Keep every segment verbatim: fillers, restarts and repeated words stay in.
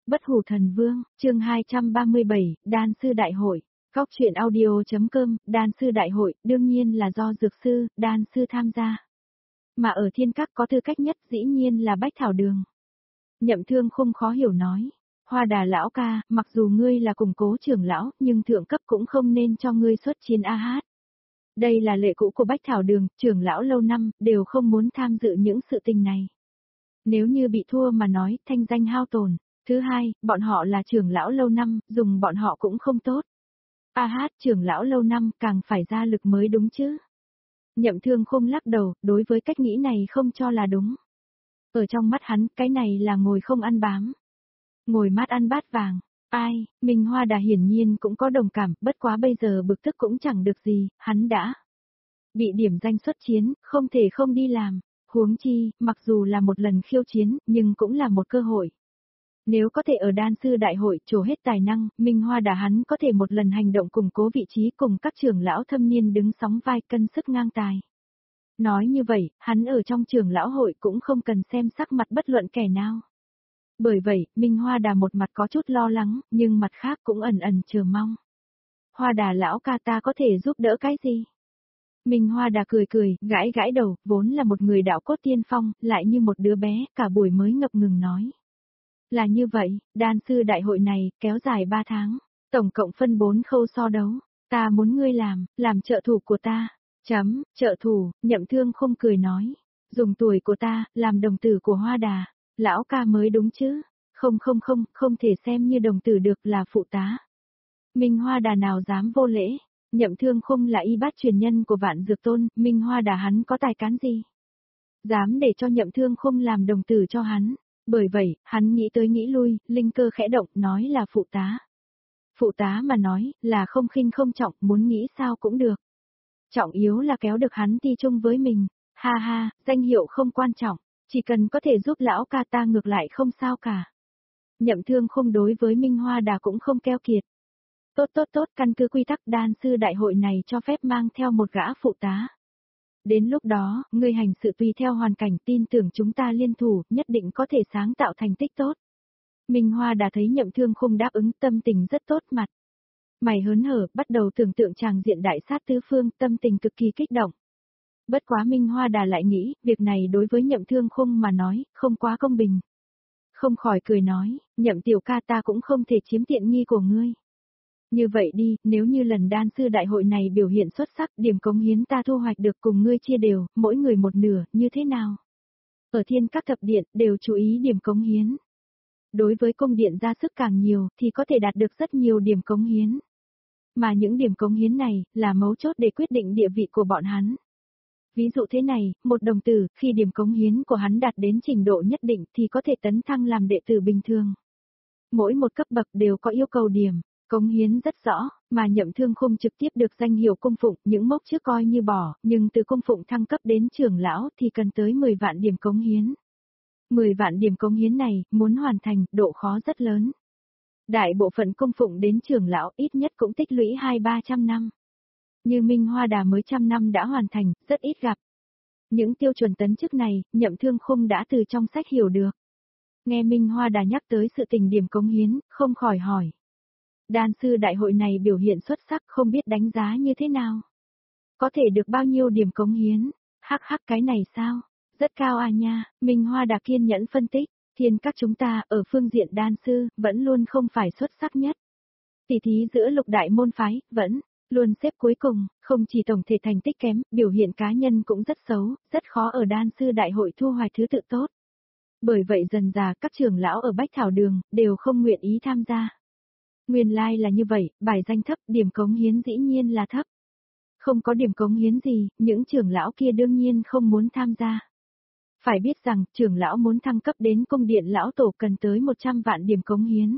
Bất hủ thần vương, chương hai trăm ba mươi bảy, đan sư đại hội. Góc truyện audio.com, đan sư đại hội, đương nhiên là do dược sư, đan sư tham gia. Mà ở thiên các có tư cách nhất dĩ nhiên là Bách Thảo Đường. Nhậm Thương không khó hiểu nói. Hoa Đà lão ca, mặc dù ngươi là củng cố trưởng lão, nhưng thượng cấp cũng không nên cho ngươi xuất chiến a hát. Đây là lệ cũ của Bách Thảo Đường, trưởng lão lâu năm, đều không muốn tham dự những sự tình này. Nếu như bị thua mà nói, thanh danh hao tổn. Thứ hai, bọn họ là trưởng lão lâu năm, dùng bọn họ cũng không tốt. A hát, trưởng lão lâu năm, càng phải ra lực mới đúng chứ. Nhậm Thương không lắc đầu, đối với cách nghĩ này không cho là đúng. Ở trong mắt hắn, cái này là ngồi không ăn bám. Ngồi mát ăn bát vàng. Ai, Minh Hoa Đà hiển nhiên cũng có đồng cảm, bất quá bây giờ bực tức cũng chẳng được gì, hắn đã bị điểm danh xuất chiến, không thể không đi làm. Huống chi, mặc dù là một lần khiêu chiến, nhưng cũng là một cơ hội. Nếu có thể ở đan sư đại hội trổ hết tài năng, Minh Hoa Đà hắn có thể một lần hành động củng cố vị trí cùng các trưởng lão thâm niên đứng sóng vai cân sức ngang tài. Nói như vậy, hắn ở trong trưởng lão hội cũng không cần xem sắc mặt bất luận kẻ nào. Bởi vậy, Minh Hoa Đà một mặt có chút lo lắng, nhưng mặt khác cũng ẩn ẩn chờ mong. Hoa Đà lão ca ta có thể giúp đỡ cái gì? Minh Hoa Đà cười cười, gãi gãi đầu, vốn là một người đạo cốt tiên phong, lại như một đứa bé, cả buổi mới ngập ngừng nói. Là như vậy, đan sư đại hội này, kéo dài ba tháng, tổng cộng phân bốn khâu so đấu, ta muốn ngươi làm, làm trợ thủ của ta, chấm, trợ thủ, Nhậm Thương không cười nói, dùng tuổi của ta, làm đồng tử của Hoa Đà, lão ca mới đúng chứ, không không không, không thể xem như đồng tử được là phụ tá. Minh Hoa Đà nào dám vô lễ, Nhậm Thương không là y bát truyền nhân của Vạn Dược Tôn, Minh Hoa Đà hắn có tài cán gì? Dám để cho Nhậm Thương không làm đồng tử cho hắn. Bởi vậy, hắn nghĩ tới nghĩ lui, linh cơ khẽ động, nói là phụ tá. Phụ tá mà nói, là không khinh không trọng, muốn nghĩ sao cũng được. Trọng yếu là kéo được hắn ti chung với mình. Ha ha, danh hiệu không quan trọng, chỉ cần có thể giúp lão ca ta ngược lại không sao cả. Nhậm Thương không đối với Minh Hoa Đà cũng không keo kiệt. Tốt tốt tốt, căn cứ quy tắc đan sư đại hội này cho phép mang theo một gã phụ tá. Đến lúc đó, ngươi hành sự tùy theo hoàn cảnh, tin tưởng chúng ta liên thủ, nhất định có thể sáng tạo thành tích tốt. Minh Hoa Đà thấy Nhậm Thương không đáp ứng, tâm tình rất tốt mặt. Mày hớn hở, bắt đầu tưởng tượng tràng diện đại sát tứ phương, tâm tình cực kỳ kích động. Bất quá Minh Hoa Đà lại nghĩ, việc này đối với Nhậm Thương không mà nói, không quá công bình. Không khỏi cười nói, Nhậm tiểu ca ta cũng không thể chiếm tiện nghi của ngươi. Như vậy đi, nếu như lần đan sư đại hội này biểu hiện xuất sắc, điểm cống hiến ta thu hoạch được cùng ngươi chia đều, mỗi người một nửa, như thế nào? Ở thiên các thập điện, đều chú ý điểm cống hiến. Đối với cung điện ra sức càng nhiều, thì có thể đạt được rất nhiều điểm cống hiến. Mà những điểm cống hiến này, là mấu chốt để quyết định địa vị của bọn hắn. Ví dụ thế này, một đồng tử, khi điểm cống hiến của hắn đạt đến trình độ nhất định thì có thể tấn thăng làm đệ tử bình thường. Mỗi một cấp bậc đều có yêu cầu điểm. Cống hiến rất rõ, mà Nhậm Thương không trực tiếp được danh hiệu cung phụng, những mốc trước coi như bỏ, nhưng từ cung phụng thăng cấp đến trưởng lão thì cần tới mười vạn điểm cống hiến. mười vạn điểm cống hiến này, muốn hoàn thành, độ khó rất lớn. Đại bộ phận cung phụng đến trưởng lão ít nhất cũng tích lũy hai ba trăm năm. Như Minh Hoa Đà mới trăm năm đã hoàn thành, rất ít gặp. Những tiêu chuẩn tấn chức này, Nhậm Thương không đã từ trong sách hiểu được. Nghe Minh Hoa Đà nhắc tới sự tình điểm cống hiến, không khỏi hỏi. Đan sư đại hội này biểu hiện xuất sắc, không biết đánh giá như thế nào. Có thể được bao nhiêu điểm cống hiến? Hắc hắc, cái này sao? Rất cao à nha. Minh Hoa Đà kiên nhẫn phân tích, thiên các chúng ta ở phương diện đan sư vẫn luôn không phải xuất sắc nhất. Tỷ thí giữa lục đại môn phái vẫn luôn xếp cuối cùng, không chỉ tổng thể thành tích kém, biểu hiện cá nhân cũng rất xấu, rất khó ở đan sư đại hội thu hoạch thứ tự tốt. Bởi vậy dần dà các trưởng lão ở Bách Thảo Đường đều không nguyện ý tham gia. Nguyên lai like là như vậy, bài danh thấp, điểm cống hiến dĩ nhiên là thấp. Không có điểm cống hiến gì, những trưởng lão kia đương nhiên không muốn tham gia. Phải biết rằng, trưởng lão muốn thăng cấp đến cung điện lão tổ cần tới một trăm vạn điểm cống hiến.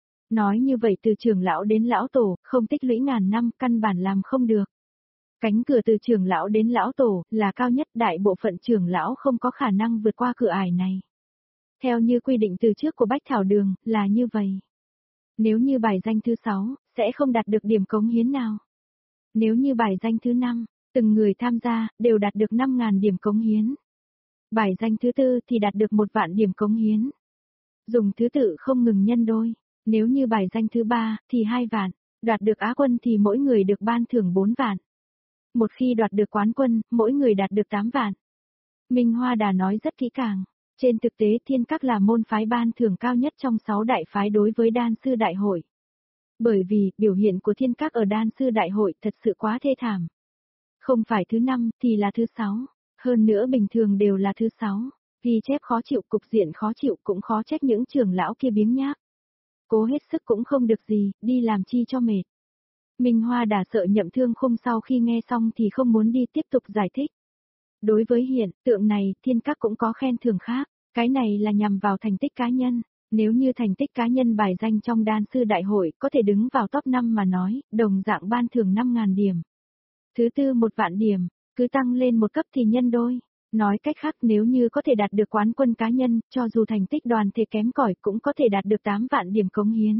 Nói như vậy từ trưởng lão đến lão tổ, không tích lũy ngàn năm, căn bản làm không được. Cánh cửa từ trưởng lão đến lão tổ, là cao nhất, đại bộ phận trưởng lão không có khả năng vượt qua cửa ải này. Theo như quy định từ trước của Bách Thảo Đường, là như vậy. Nếu như bài danh thứ sáu, sẽ không đạt được điểm cống hiến nào. Nếu như bài danh thứ năm, từng người tham gia, đều đạt được năm nghìn điểm cống hiến. Bài danh thứ tư thì đạt được một vạn điểm cống hiến. Dùng thứ tự không ngừng nhân đôi. Nếu như bài danh thứ ba thì hai vạn, đoạt được Á quân thì mỗi người được ban thưởng bốn vạn. Một khi đoạt được quán quân, mỗi người đạt được tám vạn. Minh Hoa Đà nói rất kỹ càng. Trên thực tế Thiên Các là môn phái ban thưởng cao nhất trong sáu đại phái đối với đan sư đại hội. Bởi vì, biểu hiện của Thiên Các ở đan sư đại hội thật sự quá thê thảm. Không phải thứ năm, thì là thứ sáu. Hơn nữa bình thường đều là thứ sáu. Ghi chép khó chịu, cục diện khó chịu cũng khó trách những trưởng lão kia biếng nhác. Cố hết sức cũng không được gì, đi làm chi cho mệt. Minh Hoa Đà sợ Nhậm Thương Khung sau khi nghe xong thì không muốn đi tiếp tục giải thích. Đối với hiện tượng này, Thiên Các cũng có khen thưởng khác. Cái này là nhằm vào thành tích cá nhân. Nếu như thành tích cá nhân bài danh trong đan sư đại hội có thể đứng vào top năm mà nói, đồng dạng ban thưởng năm nghìn điểm. Thứ tư một vạn điểm, cứ tăng lên một cấp thì nhân đôi. Nói cách khác nếu như có thể đạt được quán quân cá nhân, cho dù thành tích đoàn thể kém cỏi cũng có thể đạt được tám vạn điểm cống hiến.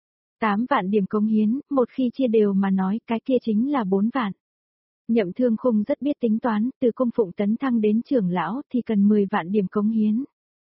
tám vạn điểm cống hiến, một khi chia đều mà nói cái kia chính là bốn vạn. Nhậm Thương Khung rất biết tính toán, từ cung phụng tấn thăng đến trưởng lão thì cần mười vạn điểm cống hiến.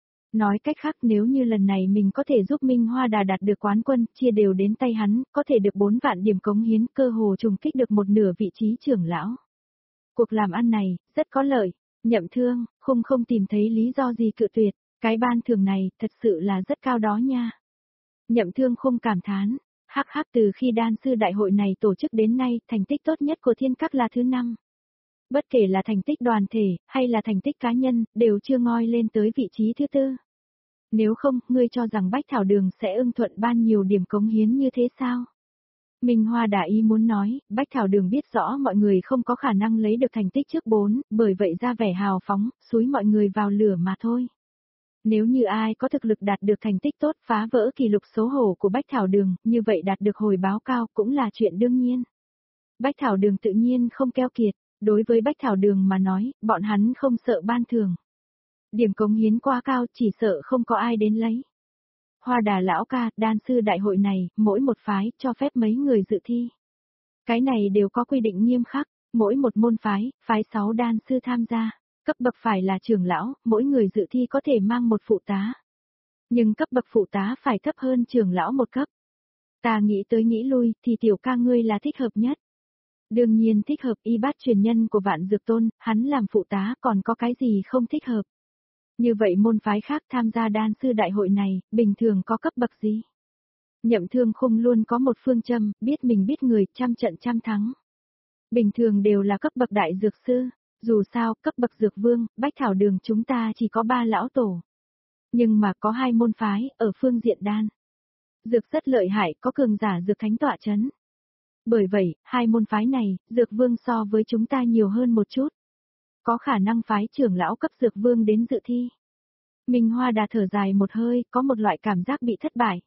Nói cách khác nếu như lần này mình có thể giúp Minh Hoa Đà đạt được quán quân, chia đều đến tay hắn, có thể được bốn vạn điểm cống hiến, cơ hồ trùng kích được một nửa vị trí trưởng lão. Cuộc làm ăn này, rất có lợi. Nhậm Thương Khung không tìm thấy lý do gì cự tuyệt, cái ban thưởng này thật sự là rất cao đó nha. Nhậm Thương Khung cảm thán, hắc hắc từ khi đan sư đại hội này tổ chức đến nay, thành tích tốt nhất của Thiên Các là thứ năm. Bất kể là thành tích đoàn thể, hay là thành tích cá nhân, đều chưa ngoi lên tới vị trí thứ tư. Nếu không, ngươi cho rằng Bách Thảo Đường sẽ ưng thuận ban nhiều điểm cống hiến như thế sao? Minh Hoa Đà ý muốn nói, Bách Thảo Đường biết rõ mọi người không có khả năng lấy được thành tích trước bốn, bởi vậy ra vẻ hào phóng, xúi mọi người vào lửa mà thôi. Nếu như ai có thực lực đạt được thành tích tốt phá vỡ kỷ lục xấu hổ của Bách Thảo Đường, như vậy đạt được hồi báo cao cũng là chuyện đương nhiên. Bách Thảo Đường tự nhiên không keo kiệt, đối với Bách Thảo Đường mà nói, bọn hắn không sợ ban thưởng. Điểm cống hiến quá cao chỉ sợ không có ai đến lấy. Hoa Đà lão ca, đan sư đại hội này, mỗi một phái cho phép mấy người dự thi. Cái này đều có quy định nghiêm khắc, mỗi một môn phái, phái sáu đan sư tham gia, cấp bậc phải là trưởng lão, mỗi người dự thi có thể mang một phụ tá. Nhưng cấp bậc phụ tá phải thấp hơn trưởng lão một cấp. Ta nghĩ tới nghĩ lui, thì tiểu ca ngươi là thích hợp nhất. Đương nhiên thích hợp, y bát truyền nhân của Vạn Dược Tôn, hắn làm phụ tá còn có cái gì không thích hợp. Như vậy môn phái khác tham gia đan sư đại hội này, bình thường có cấp bậc gì? Nhậm Thương Khung luôn có một phương châm, biết mình biết người, trăm trận trăm thắng. Bình thường đều là cấp bậc đại dược sư, dù sao, cấp bậc dược vương, Bách Thảo Đường chúng ta chỉ có ba lão tổ. Nhưng mà có hai môn phái, ở phương diện đan. Dược rất lợi hại, có cường giả dược thánh tọa chấn. Bởi vậy, hai môn phái này, dược vương so với chúng ta nhiều hơn một chút. Có khả năng phái trưởng lão cấp dược vương đến dự thi. Minh Hoa Đà thở dài một hơi, có một loại cảm giác bị thất bại.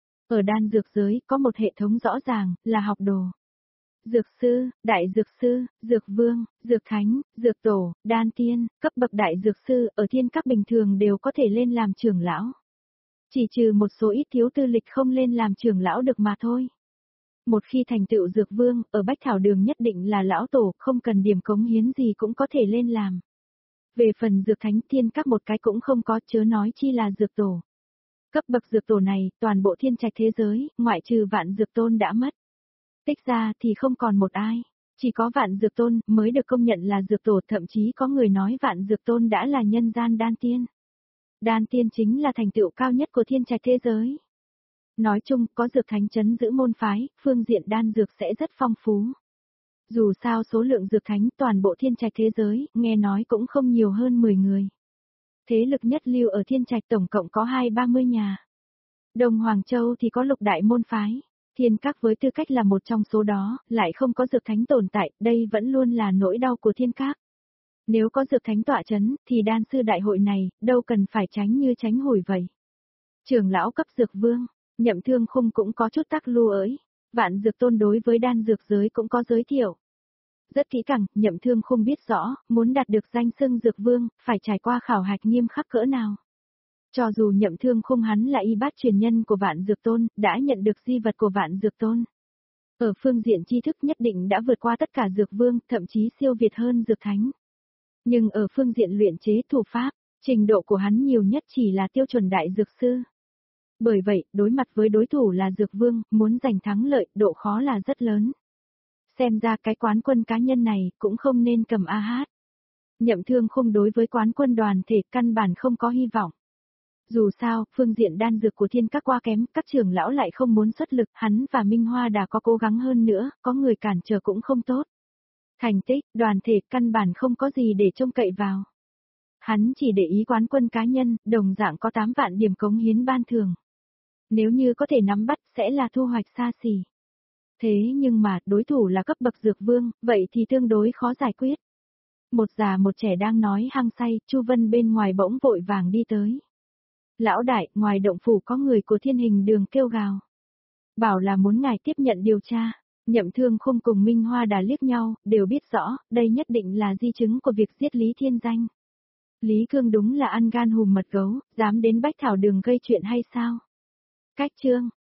Ở đan dược giới, có một hệ thống rõ ràng, là học đồ. Dược sư, đại dược sư, dược vương, dược thánh, dược tổ, đan tiên, cấp bậc đại dược sư, ở Thiên Các bình thường đều có thể lên làm trưởng lão. Chỉ trừ một số ít thiếu tư lịch không lên làm trưởng lão được mà thôi. Một khi thành tựu dược vương, ở Bách Thảo Đường nhất định là lão tổ, không cần điểm cống hiến gì cũng có thể lên làm. Về phần dược thánh Thiên Các một cái cũng không có, chớ nói chi là dược tổ. Cấp bậc dược tổ này, toàn bộ thiên trạch thế giới, ngoại trừ Vạn Dược Tôn đã mất. Tích ra thì không còn một ai, chỉ có Vạn Dược Tôn mới được công nhận là dược tổ, thậm chí có người nói Vạn Dược Tôn đã là nhân gian đan tiên. Đan tiên chính là thành tựu cao nhất của thiên trạch thế giới. Nói chung, có dược thánh chấn giữ môn phái, phương diện đan dược sẽ rất phong phú. Dù sao số lượng dược thánh toàn bộ thiên trạch thế giới, nghe nói cũng không nhiều hơn mười người. Thế lực nhất lưu ở thiên trạch tổng cộng có hai ba mươi nhà. Đông Hoàng Châu thì có lục đại môn phái. Thiên Các với tư cách là một trong số đó, lại không có dược thánh tồn tại, đây vẫn luôn là nỗi đau của Thiên Các. Nếu có dược thánh tọa chấn, thì đan sư đại hội này, đâu cần phải tránh như tránh hủi vậy. Trưởng lão cấp dược vương, Nhậm Thương Khung cũng có chút tắc lưu ới. Vạn Dược Tôn đối với đan dược giới cũng có giới thiệu. Rất kỹ càng, Nhậm Thương Khung biết rõ, muốn đạt được danh xưng dược vương, phải trải qua khảo hạch nghiêm khắc cỡ nào. Cho dù Nhậm Thương Khung hắn là y bát truyền nhân của Vạn Dược Tôn, đã nhận được di vật của Vạn Dược Tôn. Ở phương diện tri thức nhất định đã vượt qua tất cả dược vương, thậm chí siêu việt hơn dược thánh. Nhưng ở phương diện luyện chế thủ pháp, trình độ của hắn nhiều nhất chỉ là tiêu chuẩn đại dược sư. Bởi vậy, đối mặt với đối thủ là Dược Vương, muốn giành thắng lợi, độ khó là rất lớn. Xem ra cái quán quân cá nhân này cũng không nên cầm a hát. Nhậm Thương Khung đối với quán quân đoàn thể căn bản không có hy vọng. Dù sao, phương diện đan dược của thiên các quá kém, các trưởng lão lại không muốn xuất lực, hắn và Minh Hoa đã có cố gắng hơn nữa, có người cản trở cũng không tốt. Thành tích, đoàn thể căn bản không có gì để trông cậy vào. Hắn chỉ để ý quán quân cá nhân, đồng dạng có tám vạn điểm cống hiến ban thưởng. Nếu như có thể nắm bắt sẽ là thu hoạch xa xỉ. Thế nhưng mà, đối thủ là cấp bậc Dược Vương, vậy thì tương đối khó giải quyết. Một già một trẻ đang nói hăng say, Chu Vân bên ngoài bỗng vội vàng đi tới. Lão đại, ngoài động phủ có người của Thiên Hình Đường kêu gào. Bảo là muốn ngài tiếp nhận điều tra. Nhậm Thương Khung cùng Minh Hoa Đà liếc nhau, đều biết rõ, đây nhất định là di chứng của việc giết Lý Thiên Danh. Lý Cương đúng là ăn gan hùm mật gấu, dám đến Bách Thảo Đường gây chuyện hay sao? Cách chương